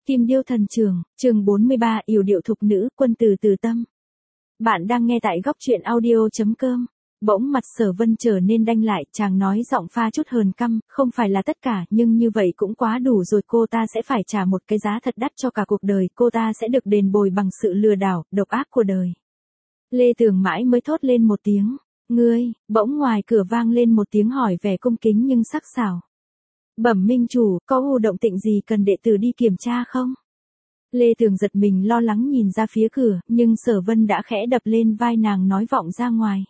Kim Điêu Thần Trường, chương 43, yểu điệu thục nữ, quân tử từ tâm. Bạn đang nghe tại góc truyện audio.com. Bỗng mặt Sở Vân trở nên đanh lại, chàng nói giọng pha chút hờn căm, không phải là tất cả, nhưng như vậy cũng quá đủ rồi, cô ta sẽ phải trả một cái giá thật đắt cho cả cuộc đời, cô ta sẽ được đền bồi bằng sự lừa đảo, độc ác của đời. Lê Tường mãi mới thốt lên một tiếng, ngươi, bỗng ngoài cửa vang lên một tiếng hỏi vẻ cung kính nhưng sắc sảo. Bẩm minh chủ, có u động tĩnh gì cần đệ tử đi kiểm tra không? Lê Tường giật mình lo lắng nhìn ra phía cửa, nhưng Sở Vân đã khẽ đập lên vai nàng nói vọng ra ngoài.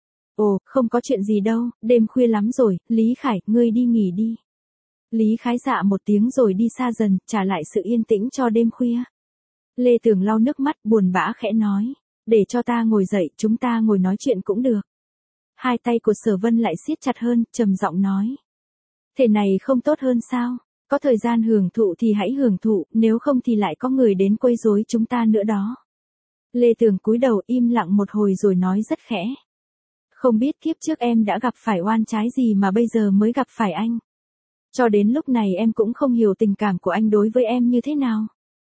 Ồ, không có chuyện gì đâu, đêm khuya lắm rồi, Lý Khải, ngươi đi nghỉ đi. Lý Khái dạ một tiếng rồi đi xa dần, trả lại sự yên tĩnh cho đêm khuya. Lê Tường lau nước mắt buồn bã khẽ nói, để cho ta ngồi dậy, chúng ta ngồi nói chuyện cũng được. Hai tay của Sở Vân lại siết chặt hơn, trầm giọng nói. Thế này không tốt hơn sao? Có thời gian hưởng thụ thì hãy hưởng thụ, nếu không thì lại có người đến quấy rối chúng ta nữa đó. Lê Tường cúi đầu im lặng một hồi rồi nói rất khẽ. Không biết kiếp trước em đã gặp phải oan trái gì mà bây giờ mới gặp phải anh. Cho đến lúc này em cũng không hiểu tình cảm của anh đối với em như thế nào.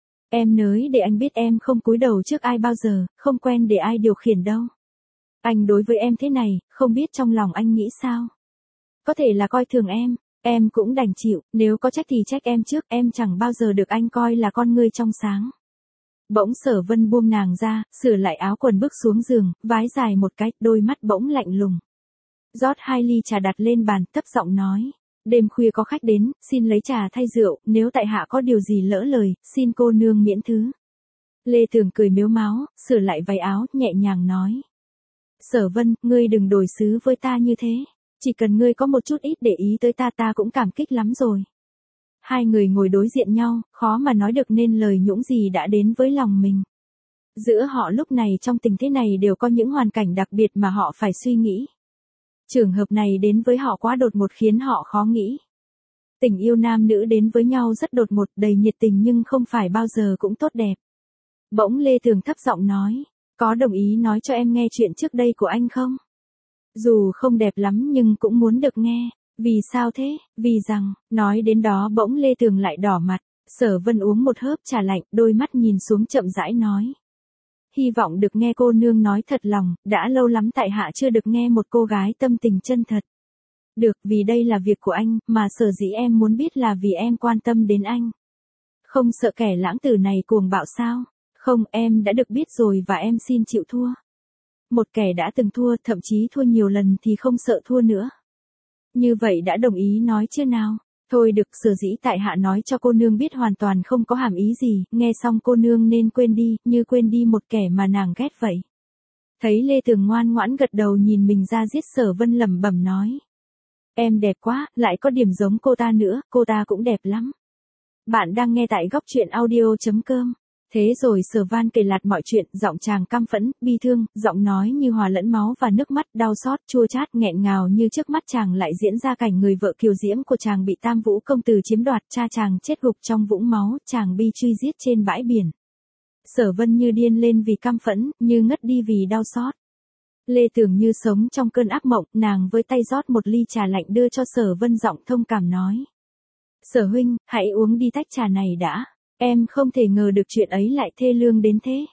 Em nới để anh biết em không cúi đầu trước ai bao giờ, không quen để ai điều khiển đâu. Anh đối với em thế này, không biết trong lòng anh nghĩ sao. Có thể là coi thường em cũng đành chịu, nếu có trách thì trách em trước, em chẳng bao giờ được anh coi là con ngươi trong sáng. Bỗng Sở Vân buông nàng ra, sửa lại áo quần bước xuống giường, vái dài một cái, đôi mắt bỗng lạnh lùng. Rót 2 ly trà đặt lên bàn, thấp giọng nói, đêm khuya có khách đến, xin lấy trà thay rượu, nếu tại hạ có điều gì lỡ lời, xin cô nương miễn thứ. Lê Tường cười mếu máo, sửa lại váy áo, nhẹ nhàng nói. Sở Vân, ngươi đừng đối xử với ta như thế. Chỉ cần ngươi có một chút ít để ý tới ta cũng cảm kích lắm rồi. Hai người ngồi đối diện nhau, khó mà nói được nên lời nhũng gì đã đến với lòng mình. Giữa họ lúc này trong tình thế này đều có những hoàn cảnh đặc biệt mà họ phải suy nghĩ. Trường hợp này đến với họ quá đột ngột khiến họ khó nghĩ. Tình yêu nam nữ đến với nhau rất đột ngột, đầy nhiệt tình nhưng không phải bao giờ cũng tốt đẹp. Bỗng Lê Tường thấp giọng nói, có đồng ý nói cho em nghe chuyện trước đây của anh không? Dù không đẹp lắm nhưng cũng muốn được nghe. Vì sao thế? Vì rằng, nói đến đó bỗng Lê Tường lại đỏ mặt. Sở Vân uống một hớp trà lạnh, đôi mắt nhìn xuống chậm rãi nói. Hy vọng được nghe cô nương nói thật lòng, đã lâu lắm tại hạ chưa được nghe một cô gái tâm tình chân thật. Được, vì đây là việc của anh, mà sở dĩ em muốn biết là vì em quan tâm đến anh. Không sợ kẻ lãng tử này cuồng bạo sao? Không, em đã được biết rồi và em xin chịu thua. Một kẻ đã từng thua, thậm chí thua nhiều lần thì không sợ thua nữa. Như vậy đã đồng ý nói chưa nào? Thôi được, sở dĩ tại hạ nói cho cô nương biết hoàn toàn không có hàm ý gì, nghe xong cô nương nên quên đi, như quên đi một kẻ mà nàng ghét vậy. Thấy Lê Tường ngoan ngoãn gật đầu nhìn mình ra giết, Sở Vân lẩm bẩm nói. Em đẹp quá, lại có điểm giống cô ta nữa, cô ta cũng đẹp lắm. Bạn đang nghe tại góc truyện audio.com. Thế rồi Sở Van kể lạt mọi chuyện, giọng chàng căm phẫn, bi thương, giọng nói như hòa lẫn máu và nước mắt, đau xót, chua chát, nghẹn ngào như trước mắt chàng lại diễn ra cảnh người vợ kiều diễm của chàng bị Tam Vũ công tử chiếm đoạt, cha chàng chết gục trong vũng máu, chàng bi truy giết trên bãi biển. Sở Vân như điên lên vì căm phẫn, như ngất đi vì đau xót. Lê Tường như sống trong cơn ác mộng, nàng với tay rót một ly trà lạnh đưa cho Sở Vân, giọng thông cảm nói. Sở huynh, hãy uống đi tách trà này đã. Em không thể ngờ được chuyện ấy lại thê lương đến thế.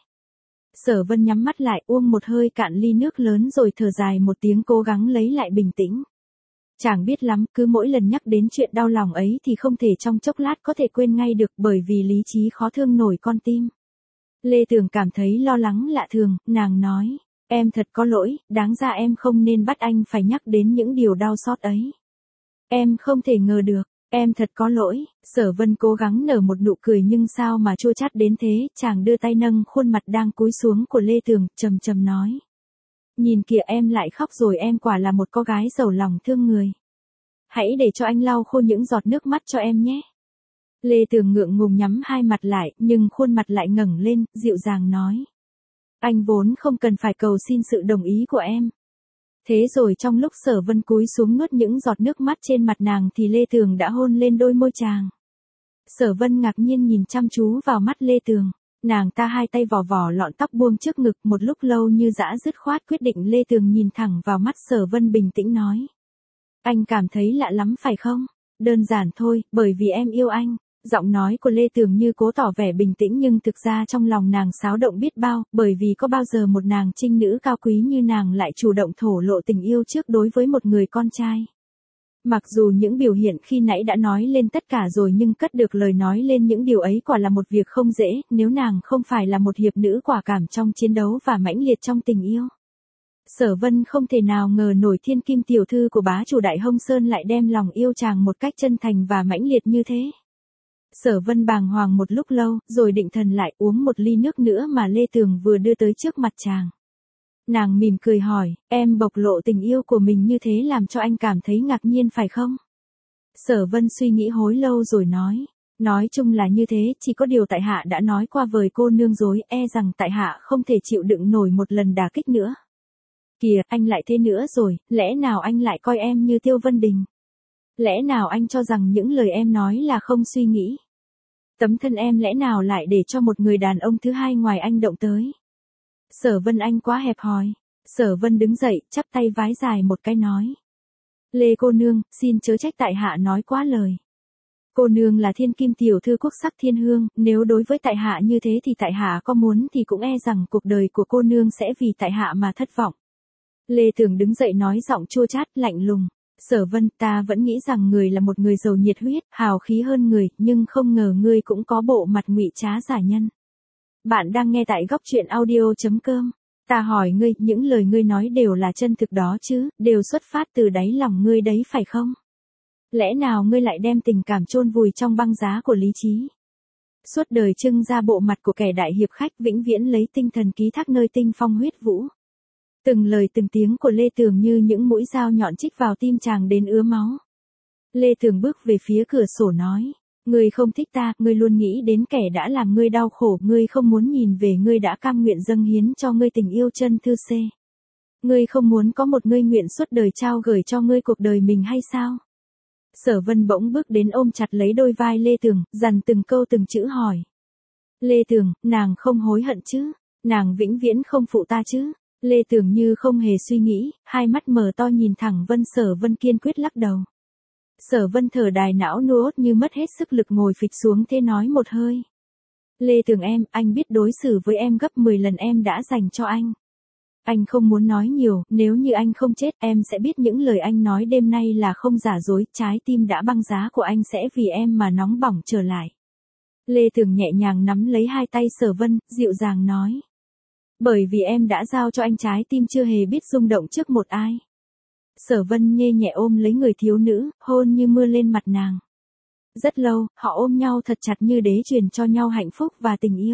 Sở Vân nhắm mắt lại uống một hơi cạn ly nước lớn rồi thở dài một tiếng, cố gắng lấy lại bình tĩnh. Chàng biết lắm, cứ mỗi lần nhắc đến chuyện đau lòng ấy thì không thể trong chốc lát có thể quên ngay được, bởi vì lý trí khó thương nổi con tim. Lê Tường cảm thấy lo lắng lạ thường, nàng nói, em thật có lỗi, đáng ra em không nên bắt anh phải nhắc đến những điều đau xót ấy. Em không thể ngờ được. Em thật có lỗi. Sở Vân cố gắng nở một nụ cười nhưng sao mà chua chát đến thế, chàng đưa tay nâng khuôn mặt đang cúi xuống của Lê Tường, trầm trầm nói. Nhìn kìa, em lại khóc rồi, em quả là một cô gái giàu lòng thương người. Hãy để cho anh lau khô những giọt nước mắt cho em nhé. Lê Tường ngượng ngùng nhắm hai mặt lại, nhưng khuôn mặt lại ngẩng lên, dịu dàng nói. Anh vốn không cần phải cầu xin sự đồng ý của em. Thế rồi trong lúc Sở Vân cúi xuống nuốt những giọt nước mắt trên mặt nàng thì Lê Tường đã hôn lên đôi môi chàng. Sở Vân ngạc nhiên nhìn chăm chú vào mắt Lê Tường. Nàng ta hai tay vò vò lọn tóc buông trước ngực, một lúc lâu như dã dứt khoát quyết định. Lê Tường nhìn thẳng vào mắt Sở Vân bình tĩnh nói. Anh cảm thấy lạ lắm phải không? Đơn giản thôi, bởi vì em yêu anh. Giọng nói của Lê Tường như cố tỏ vẻ bình tĩnh nhưng thực ra trong lòng nàng xáo động biết bao, bởi vì có bao giờ một nàng trinh nữ cao quý như nàng lại chủ động thổ lộ tình yêu trước đối với một người con trai. Mặc dù những biểu hiện khi nãy đã nói lên tất cả rồi nhưng cất được lời nói lên những điều ấy quả là một việc không dễ, nếu nàng không phải là một hiệp nữ quả cảm trong chiến đấu và mãnh liệt trong tình yêu. Sở Vân không thể nào ngờ nổi thiên kim tiểu thư của bá chủ Đại Hồng Sơn lại đem lòng yêu chàng một cách chân thành và mãnh liệt như thế. Sở Vân bàng hoàng một lúc lâu, rồi định thần lại uống một ly nước nữa mà Lê Tường vừa đưa tới trước mặt chàng. Nàng mỉm cười hỏi, em bộc lộ tình yêu của mình như thế làm cho anh cảm thấy ngạc nhiên phải không? Sở Vân suy nghĩ hồi lâu rồi nói chung là như thế, chỉ có điều tại hạ đã nói qua với cô nương rồi, e rằng tại hạ không thể chịu đựng nổi một lần đả kích nữa. Kìa, anh lại thế nữa rồi, lẽ nào anh lại coi em như Tiêu Vân Đình? Lẽ nào anh cho rằng những lời em nói là không suy nghĩ? Tấm thân em lẽ nào lại để cho một người đàn ông thứ hai ngoài anh động tới? Sở Vân anh quá hẹp hòi. Sở Vân đứng dậy, chắp tay vái dài một cái nói. Lê cô nương, xin chớ trách tại hạ nói quá lời. Cô nương là thiên kim tiểu thư quốc sắc thiên hương, nếu đối với tại hạ như thế thì tại hạ có muốn thì cũng e rằng cuộc đời của cô nương sẽ vì tại hạ mà thất vọng. Lê Tường đứng dậy nói giọng chua chát, lạnh lùng. Sở Vân, ta vẫn nghĩ rằng người là một người giàu nhiệt huyết, hào khí hơn người, nhưng không ngờ ngươi cũng có bộ mặt ngụy trá giả nhân. Bạn đang nghe tại góc truyện audio.com. Ta hỏi ngươi, những lời ngươi nói đều là chân thực đó chứ, đều xuất phát từ đáy lòng ngươi đấy phải không? Lẽ nào ngươi lại đem tình cảm chôn vùi trong băng giá của lý trí? Suốt đời trưng ra bộ mặt của kẻ đại hiệp khách, vĩnh viễn lấy tinh thần ký thác nơi tinh phong huyết vũ. Từng lời từng tiếng của Lê Tường như những mũi dao nhọn chích vào tim chàng đến ứa máu. Lê Tường bước về phía cửa sổ nói. Ngươi không thích ta, ngươi luôn nghĩ đến kẻ đã làm ngươi đau khổ, ngươi không muốn nhìn về ngươi đã cam nguyện dâng hiến cho ngươi tình yêu chân thư xê. Ngươi không muốn có một ngươi nguyện suốt đời trao gửi cho ngươi cuộc đời mình hay sao? Sở Vân bỗng bước đến ôm chặt lấy đôi vai Lê Tường, dằn từng câu từng chữ hỏi. Lê Tường, nàng không hối hận chứ? Nàng vĩnh viễn không phụ ta chứ? Lê Tường như không hề suy nghĩ, hai mắt mở to nhìn thẳng Sở Vân kiên quyết lắc đầu. Sở Vân thở đài não nuốt như mất hết sức lực ngồi phịch xuống thế nói một hơi. Lê Tường em, anh biết đối xử với em gấp 10 lần em đã dành cho anh. Anh không muốn nói nhiều, nếu như anh không chết em sẽ biết những lời anh nói đêm nay là không giả dối, trái tim đã băng giá của anh sẽ vì em mà nóng bỏng trở lại. Lê Tường nhẹ nhàng nắm lấy hai tay Sở Vân, dịu dàng nói. Bởi vì em đã giao cho anh trái tim chưa hề biết rung động trước một ai. Sở Vân nhẹ nhẹ ôm lấy người thiếu nữ, hôn như mưa lên mặt nàng. Rất lâu, họ ôm nhau thật chặt như đế truyền cho nhau hạnh phúc và tình yêu.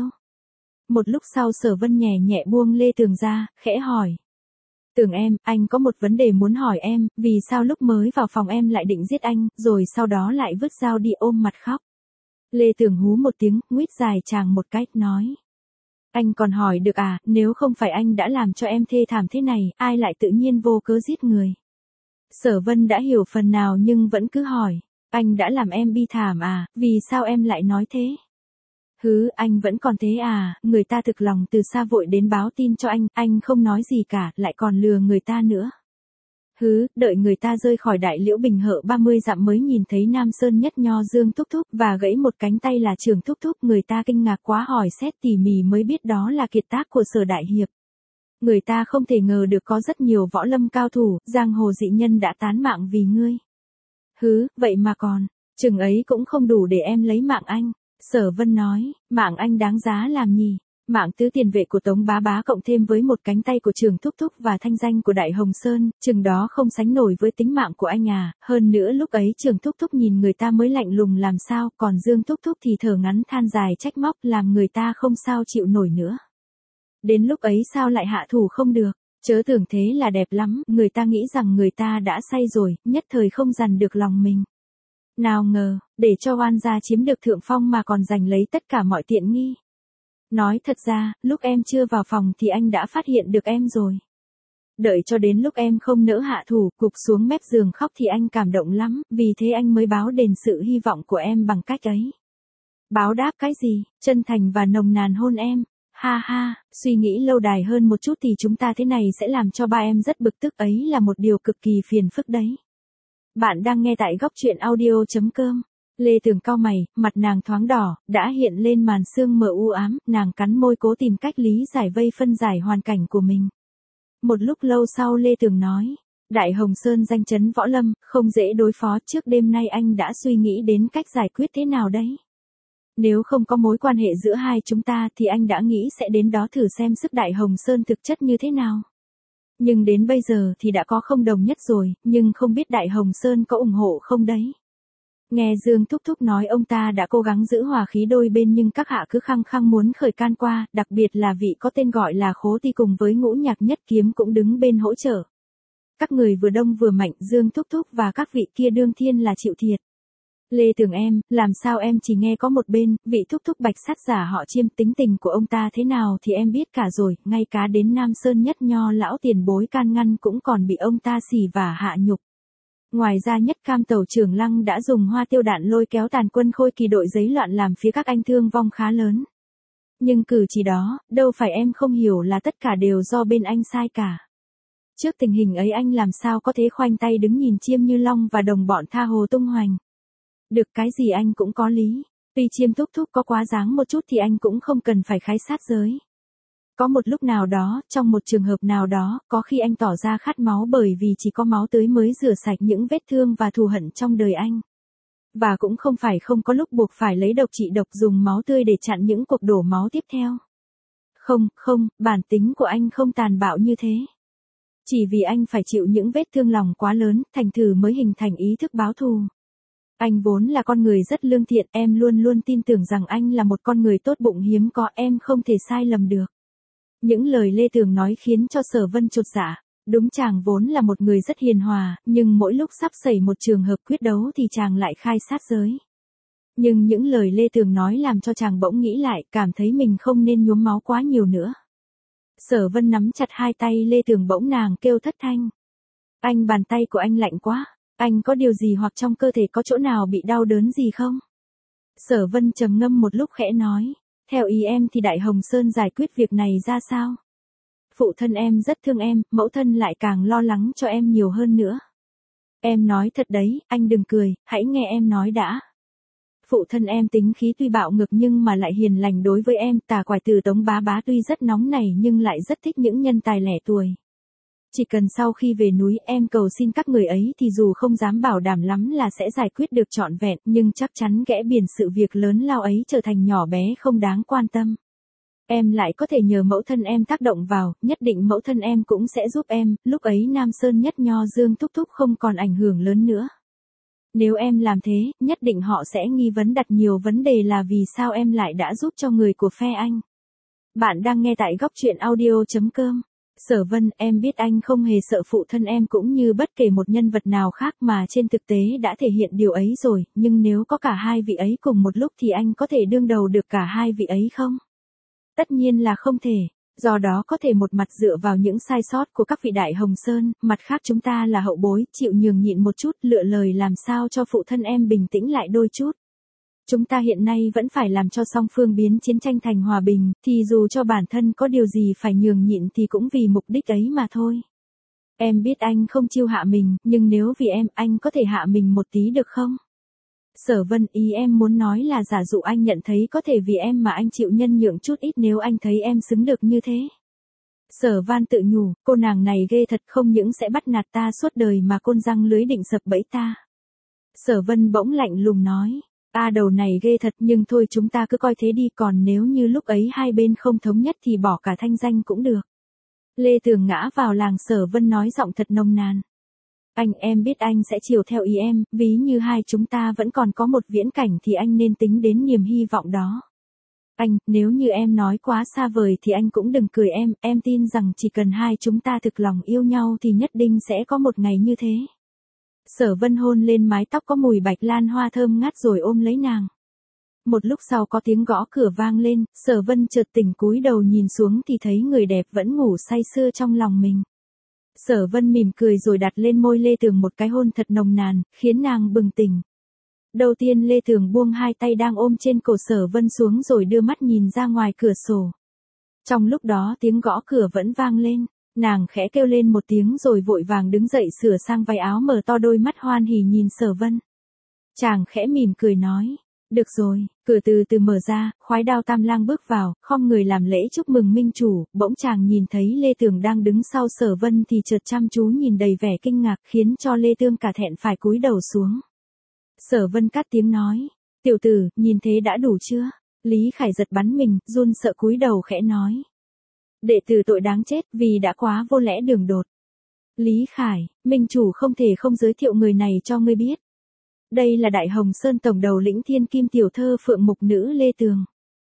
Một lúc sau Sở Vân nhẹ nhẹ buông Lê Tường ra, khẽ hỏi. Tường em, anh có một vấn đề muốn hỏi em, vì sao lúc mới vào phòng em lại định giết anh, rồi sau đó lại vứt dao đi ôm mặt khóc. Lê Tường hú một tiếng, nguýt dài chàng một cách, nói. Anh còn hỏi được à, nếu không phải anh đã làm cho em thê thảm thế này, ai lại tự nhiên vô cớ giết người. Sở Vân đã hiểu phần nào nhưng vẫn cứ hỏi, anh đã làm em bi thảm à, vì sao em lại nói thế? Hứ, anh vẫn còn thế à, người ta thực lòng từ xa vội đến báo tin cho anh không nói gì cả, lại còn lừa người ta nữa. Hứ, đợi người ta rơi khỏi đại liễu bình hợ 30 dặm mới nhìn thấy Nam Sơn nhất nho Dương Thúc Thúc và gãy một cánh tay là Trường Thúc Thúc, người ta kinh ngạc quá hỏi xét tỉ mỉ mới biết đó là kiệt tác của Sở đại hiệp. Người ta không thể ngờ được có rất nhiều võ lâm cao thủ, giang hồ dị nhân đã tán mạng vì ngươi. Hứ, vậy mà còn, chừng ấy cũng không đủ để em lấy mạng anh. Sở Vân nói, mạng anh đáng giá làm nhỉ? Mạng tứ tiền vệ của Tống Bá Bá cộng thêm với một cánh tay của Trường Thúc Thúc và thanh danh của Đại Hồng Sơn, chừng đó không sánh nổi với tính mạng của anh à, hơn nữa lúc ấy Trường Thúc Thúc nhìn người ta mới lạnh lùng làm sao, còn Dương Thúc Thúc thì thở ngắn than dài trách móc làm người ta không sao chịu nổi nữa. Đến lúc ấy sao lại hạ thủ không được, chớ tưởng thế là đẹp lắm, người ta nghĩ rằng người ta đã say rồi, nhất thời không dằn được lòng mình. Nào ngờ, để cho oan gia chiếm được thượng phong mà còn giành lấy tất cả mọi tiện nghi. Nói thật ra, lúc em chưa vào phòng thì anh đã phát hiện được em rồi. Đợi cho đến lúc em không nỡ hạ thủ, gục xuống mép giường khóc thì anh cảm động lắm, vì thế anh mới báo đền sự hy vọng của em bằng cách ấy. Báo đáp cái gì, chân thành và nồng nàn hôn em. Ha ha, suy nghĩ lâu đài hơn một chút thì chúng ta thế này sẽ làm cho ba em rất bực tức, ấy là một điều cực kỳ phiền phức đấy. Bạn đang nghe tại góc truyện audio.com. Lê Tường cau mày, mặt nàng thoáng đỏ, đã hiện lên màn sương mờ u ám, nàng cắn môi cố tìm cách lý giải vây phân giải hoàn cảnh của mình. Một lúc lâu sau Lê Tường nói, Đại Hồng Sơn danh chấn võ lâm, không dễ đối phó, trước đêm nay anh đã suy nghĩ đến cách giải quyết thế nào đấy. Nếu không có mối quan hệ giữa hai chúng ta thì anh đã nghĩ sẽ đến đó thử xem sức Đại Hồng Sơn thực chất như thế nào. Nhưng đến bây giờ thì đã có không đồng nhất rồi, nhưng không biết Đại Hồng Sơn có ủng hộ không đấy. Nghe Dương Thúc Thúc nói ông ta đã cố gắng giữ hòa khí đôi bên nhưng các hạ cứ khăng khăng muốn khởi can qua, đặc biệt là vị có tên gọi là Khố Ti cùng với Ngũ Nhạc Nhất Kiếm cũng đứng bên hỗ trợ. Các người vừa đông vừa mạnh, Dương Thúc Thúc và các vị kia đương thiên là chịu thiệt. Lê Tường em, làm sao em chỉ nghe có một bên, vị Thúc Thúc Bạch Sát giả họ Chiêm, tính tình của ông ta thế nào thì em biết cả rồi, ngay cả đến Nam Sơn Nhất Nho lão tiền bối can ngăn cũng còn bị ông ta xỉ vả hạ nhục. Ngoài ra Nhất Cam Tẩu Trưởng Lăng đã dùng hoa tiêu đạn lôi kéo tàn quân Khôi Kỳ đội giấy loạn làm phía các anh thương vong khá lớn. Nhưng cử chỉ đó, đâu phải em không hiểu là tất cả đều do bên anh sai cả. Trước tình hình ấy anh làm sao có thể khoanh tay đứng nhìn Chiêm Như Long và đồng bọn tha hồ tung hoành. Được cái gì anh cũng có lý, tuy Chiêm Thúc Thúc có quá đáng một chút thì anh cũng không cần phải khái sát giới. Có một lúc nào đó, trong một trường hợp nào đó, có khi anh tỏ ra khát máu bởi vì chỉ có máu tươi mới rửa sạch những vết thương và thù hận trong đời anh. Và cũng không phải không có lúc buộc phải lấy độc trị độc dùng máu tươi để chặn những cuộc đổ máu tiếp theo. Không, bản tính của anh không tàn bạo như thế. Chỉ vì anh phải chịu những vết thương lòng quá lớn, thành thử mới hình thành ý thức báo thù. Anh vốn là con người rất lương thiện, em luôn luôn tin tưởng rằng anh là một con người tốt bụng hiếm có, em không thể sai lầm được. Những lời Lê Tường nói khiến cho Sở Vân chột dạ, đúng chàng vốn là một người rất hiền hòa, nhưng mỗi lúc sắp xảy một trường hợp quyết đấu thì chàng lại khai sát giới. Nhưng những lời Lê Tường nói làm cho chàng bỗng nghĩ lại, cảm thấy mình không nên nhuốm máu quá nhiều nữa. Sở Vân nắm chặt hai tay Lê Tường, bỗng nàng kêu thất thanh. Anh, bàn tay của anh lạnh quá, anh có điều gì hoặc trong cơ thể có chỗ nào bị đau đớn gì không? Sở Vân trầm ngâm một lúc khẽ nói, theo ý em thì Đại Hồng Sơn giải quyết việc này ra sao? Phụ thân em rất thương em, mẫu thân lại càng lo lắng cho em nhiều hơn nữa. Em nói thật đấy, anh đừng cười, hãy nghe em nói đã. Phụ thân em tính khí tuy bạo ngược nhưng mà lại hiền lành đối với em, Tà Quải Tử Tống Bá Bá tuy rất nóng nảy nhưng lại rất thích những nhân tài lẻ tuổi. Chỉ cần sau khi về núi em cầu xin các người ấy thì dù không dám bảo đảm lắm là sẽ giải quyết được trọn vẹn, nhưng chắc chắn ghẽ biển sự việc lớn lao ấy trở thành nhỏ bé không đáng quan tâm. Em lại có thể nhờ mẫu thân em tác động vào, nhất định mẫu thân em cũng sẽ giúp em, lúc ấy Nam Sơn Nhất Nho Dương Thúc Thúc không còn ảnh hưởng lớn nữa. Nếu em làm thế, nhất định họ sẽ nghi vấn đặt nhiều vấn đề là vì sao em lại đã giúp cho người của phe anh. Bạn đang nghe tại góc truyện audio.com. Sở Vân, em biết anh không hề sợ phụ thân em cũng như bất kể một nhân vật nào khác mà trên thực tế đã thể hiện điều ấy rồi, nhưng nếu có cả hai vị ấy cùng một lúc thì anh có thể đương đầu được cả hai vị ấy không? Tất nhiên là không thể. Do đó có thể một mặt dựa vào những sai sót của các vị Đại Hồng Sơn, mặt khác chúng ta là hậu bối, chịu nhường nhịn một chút, lựa lời làm sao cho phụ thân em bình tĩnh lại đôi chút. Chúng ta hiện nay vẫn phải làm cho song phương biến chiến tranh thành hòa bình, thì dù cho bản thân có điều gì phải nhường nhịn thì cũng vì mục đích ấy mà thôi. Em biết anh không chiêu hạ mình, nhưng nếu vì em, anh có thể hạ mình một tí được không? Sở Vân, ý em muốn nói là giả dụ anh nhận thấy có thể vì em mà anh chịu nhân nhượng chút ít nếu anh thấy em xứng được như thế. Sở Van tự nhủ, cô nàng này ghê thật, không những sẽ bắt nạt ta suốt đời mà côn răng lưới định sập bẫy ta. Sở Vân bỗng lạnh lùng nói, đầu này ghê thật, nhưng thôi chúng ta cứ coi thế đi, còn nếu như lúc ấy hai bên không thống nhất thì bỏ cả thanh danh cũng được. Lê Tường ngã vào làng Sở Vân nói giọng thật nồng nàn. Anh, em biết anh sẽ chiều theo ý em, ví như hai chúng ta vẫn còn có một viễn cảnh thì anh nên tính đến niềm hy vọng đó. Anh, nếu như em nói quá xa vời thì anh cũng đừng cười em tin rằng chỉ cần hai chúng ta thực lòng yêu nhau thì nhất định sẽ có một ngày như thế. Sở Vân hôn lên mái tóc có mùi bạch lan hoa thơm ngát rồi ôm lấy nàng. Một lúc sau có tiếng gõ cửa vang lên, Sở Vân chợt tỉnh cúi đầu nhìn xuống thì thấy người đẹp vẫn ngủ say sưa trong lòng mình. Sở Vân mỉm cười rồi đặt lên môi Lê Tường một cái hôn thật nồng nàn, khiến nàng bừng tỉnh. Đầu tiên Lê Tường buông hai tay đang ôm trên cổ Sở Vân xuống rồi đưa mắt nhìn ra ngoài cửa sổ. Trong lúc đó tiếng gõ cửa vẫn vang lên, nàng khẽ kêu lên một tiếng rồi vội vàng đứng dậy sửa sang váy áo, mở to đôi mắt hoan hỉ nhìn Sở Vân. Chàng khẽ mỉm cười nói. Được rồi, cửa từ từ mở ra, khoái đao Tam Lang bước vào, khom người làm lễ chúc mừng minh chủ, bỗng chàng nhìn thấy Lê Tường đang đứng sau Sở Vân thì chợt chăm chú nhìn đầy vẻ kinh ngạc khiến cho Lê Tương cả thẹn phải cúi đầu xuống. Sở Vân cắt tiếng nói, tiểu tử, nhìn thế đã đủ chưa? Lý Khải giật bắn mình, run sợ cúi đầu khẽ nói. Đệ tử tội đáng chết vì đã quá vô lẽ đường đột. Lý Khải, minh chủ không thể không giới thiệu người này cho ngươi biết. Đây là Đại Hồng Sơn tổng đầu lĩnh thiên kim tiểu thơ phượng mục nữ Lê Tường.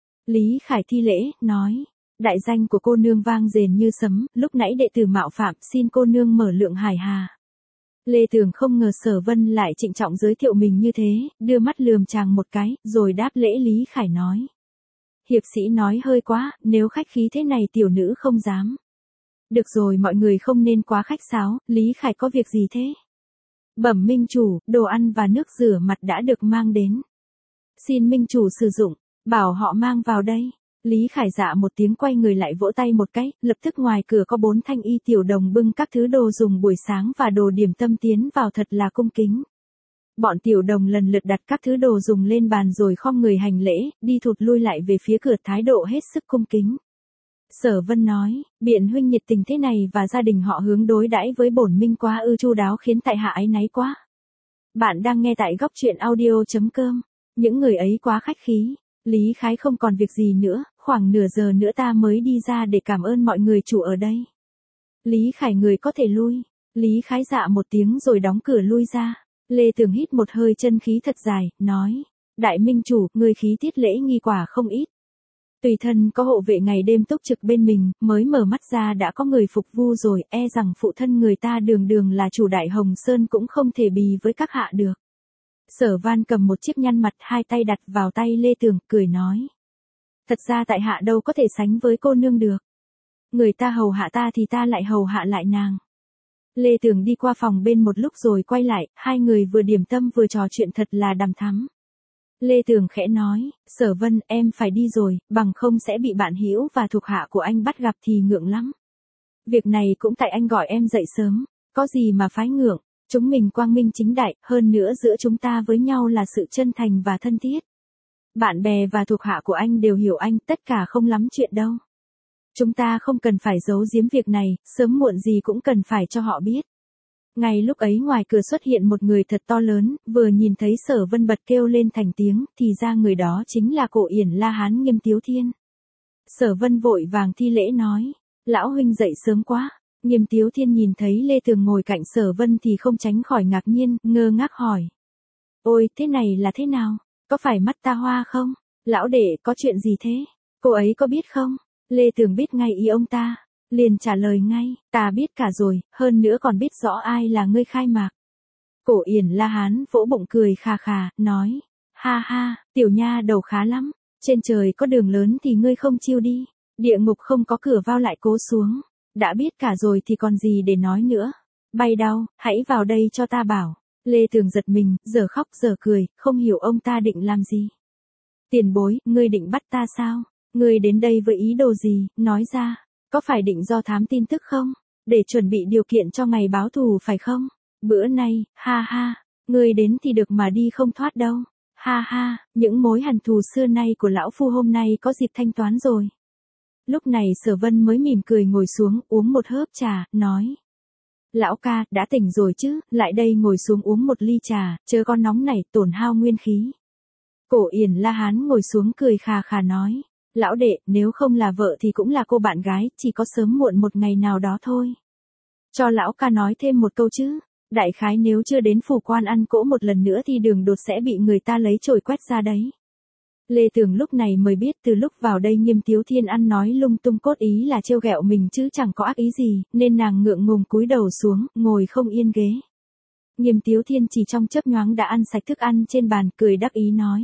Lý Khải thi lễ, nói. Đại danh của cô nương vang dền như sấm, lúc nãy đệ tử mạo phạm xin cô nương mở lượng hải hà. Lê Tường không ngờ Sở Vân lại trịnh trọng giới thiệu mình như thế, đưa mắt lườm chàng một cái, rồi đáp lễ Lý Khải nói. Hiệp sĩ nói hơi quá, nếu khách khí thế này tiểu nữ không dám. Được rồi, mọi người không nên quá khách sáo, Lý Khải có việc gì thế? Bẩm minh chủ, đồ ăn và nước rửa mặt đã được mang đến. Xin minh chủ sử dụng, bảo họ mang vào đây. Lý Khải dạ một tiếng quay người lại vỗ tay một cái, lập tức ngoài cửa có 4 thanh y tiểu đồng bưng các thứ đồ dùng buổi sáng và đồ điểm tâm tiến vào thật là cung kính. Bọn tiểu đồng lần lượt đặt các thứ đồ dùng lên bàn rồi khom người hành lễ, đi thụt lui lại về phía cửa thái độ hết sức cung kính. Sở Vân nói, biện huynh nhiệt tình thế này và gia đình họ hướng đối đãi với bổn minh quá chu đáo khiến tại hạ áy náy quá. Bạn đang nghe tại góc truyện audio.com, những người ấy quá khách khí. Lý Khái không còn việc gì nữa, khoảng nửa giờ nữa ta mới đi ra để cảm ơn mọi người chủ ở đây. Lý Khải người có thể lui. Lý Khái dạ một tiếng rồi đóng cửa lui ra. Lê Tường hít một hơi chân khí thật dài, nói. Đại minh chủ, người khí tiết lễ nghi quả không ít. Tùy thân có hộ vệ ngày đêm túc trực bên mình, mới mở mắt ra đã có người phục vu rồi, e rằng phụ thân người ta đường đường là chủ Đại Hồng Sơn cũng không thể bì với các hạ được. Sở Van cầm một chiếc nhăn mặt, hai tay đặt vào tay Lê Tường, cười nói. Thật ra tại hạ đâu có thể sánh với cô nương được. Người ta hầu hạ ta thì ta lại hầu hạ lại nàng. Lê Tường đi qua phòng bên một lúc rồi quay lại, hai người vừa điểm tâm vừa trò chuyện thật là đằm thắm. Lê Tường khẽ nói, Sở Vân, em phải đi rồi, bằng không sẽ bị bạn hữu và thuộc hạ của anh bắt gặp thì ngượng lắm. Việc này cũng tại anh gọi em dậy sớm, có gì mà phái ngượng, chúng mình quang minh chính đại, hơn nữa giữa chúng ta với nhau là sự chân thành và thân thiết. Bạn bè và thuộc hạ của anh đều hiểu anh, tất cả không lắm chuyện đâu. Chúng ta không cần phải giấu giếm việc này, sớm muộn gì cũng cần phải cho họ biết. Ngay lúc ấy ngoài cửa xuất hiện một người thật to lớn, vừa nhìn thấy Sở Vân bật kêu lên thành tiếng, thì ra người đó chính là Cổ Yển La Hán Nghiêm Tiếu Thiên. Sở Vân vội vàng thi lễ nói, lão huynh dậy sớm quá. Nghiêm Tiếu Thiên nhìn thấy Lê Tường ngồi cạnh Sở Vân thì không tránh khỏi ngạc nhiên, ngơ ngác hỏi. Ôi, thế này là thế nào? Có phải mắt ta hoa không? Lão đệ, có chuyện gì thế? Cô ấy có biết không? Lê Tường biết ngay ý ông ta. Liền trả lời ngay, ta biết cả rồi, hơn nữa còn biết rõ ai là ngươi khai mạc. Cổ Yển La Hán vỗ bụng cười khà khà, nói, ha ha, tiểu nha đầu khá lắm, trên trời có đường lớn thì ngươi không chiêu đi, địa ngục không có cửa vào lại cố xuống, đã biết cả rồi thì còn gì để nói nữa. Bay đau, hãy vào đây cho ta bảo. Lê Tường giật mình, giờ khóc giờ cười, không hiểu ông ta định làm gì. Tiền bối, ngươi định bắt ta sao? Ngươi đến đây với ý đồ gì, nói ra. Có phải định do thám tin tức không? Để chuẩn bị điều kiện cho ngày báo thù phải không? Bữa nay, ha ha, ngươi đến thì được mà đi không thoát đâu. Ha ha, những mối hằn thù xưa nay của lão phu hôm nay có dịp thanh toán rồi. Lúc này Sở Vân mới mỉm cười ngồi xuống, uống một hớp trà, nói. Lão ca, đã tỉnh rồi chứ, lại đây ngồi xuống uống một ly trà, chớ có nóng nảy, tổn hao nguyên khí. Cổ Yển La Hán ngồi xuống cười khà khà nói. Lão đệ, nếu không là vợ thì cũng là cô bạn gái, chỉ có sớm muộn một ngày nào đó thôi. Cho lão ca nói thêm một câu chứ. Đại khái nếu chưa đến phủ quan ăn cỗ một lần nữa thì đường đột sẽ bị người ta lấy chổi quét ra đấy. Lê Tường lúc này mới biết từ lúc vào đây Nghiêm Tiếu Thiên ăn nói lung tung cốt ý là trêu ghẹo mình chứ chẳng có ác ý gì, nên nàng ngượng ngùng cúi đầu xuống, ngồi không yên ghế. Nghiêm Tiếu Thiên chỉ trong chớp nhoáng đã ăn sạch thức ăn trên bàn, cười đắc ý nói.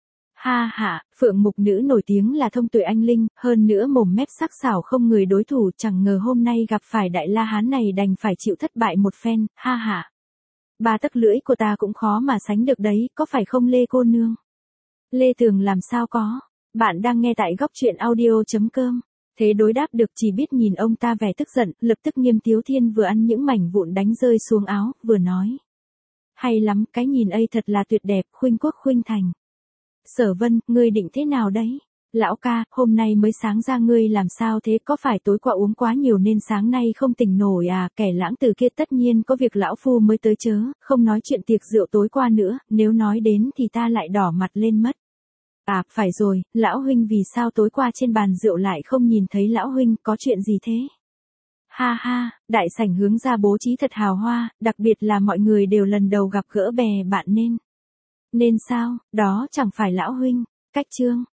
Ha ha, phượng mục nữ nổi tiếng là thông tuệ anh linh, hơn nữa mồm mép sắc sảo không người đối thủ, chẳng ngờ hôm nay gặp phải đại La Hán này đành phải chịu thất bại một phen, ha ha. 3 tấc lưỡi của ta cũng khó mà sánh được đấy, có phải không Lê cô nương? Lê Tường làm sao có, bạn đang nghe tại góc truyện audio.com. Thế đối đáp được chỉ biết nhìn ông ta vẻ tức giận, lập tức Nghiêm Tiếu Thiên vừa ăn những mảnh vụn đánh rơi xuống áo, vừa nói. Hay lắm, cái nhìn ấy thật là tuyệt đẹp, khuynh quốc khuynh thành. Sở Vân, ngươi định thế nào đấy? Lão ca, hôm nay mới sáng ra ngươi làm sao thế, có phải tối qua uống quá nhiều nên sáng nay không tỉnh nổi à? Kẻ lãng tử kia tất nhiên có việc lão phu mới tới chớ, không nói chuyện tiệc rượu tối qua nữa, nếu nói đến thì ta lại đỏ mặt lên mất. À, phải rồi, lão huynh vì sao tối qua trên bàn rượu lại không nhìn thấy lão huynh, có chuyện gì thế? Ha ha, đại sảnh hướng ra bố trí thật hào hoa, đặc biệt là mọi người đều lần đầu gặp gỡ bè bạn nên. Nên sao, đó chẳng phải lão huynh, cách trương.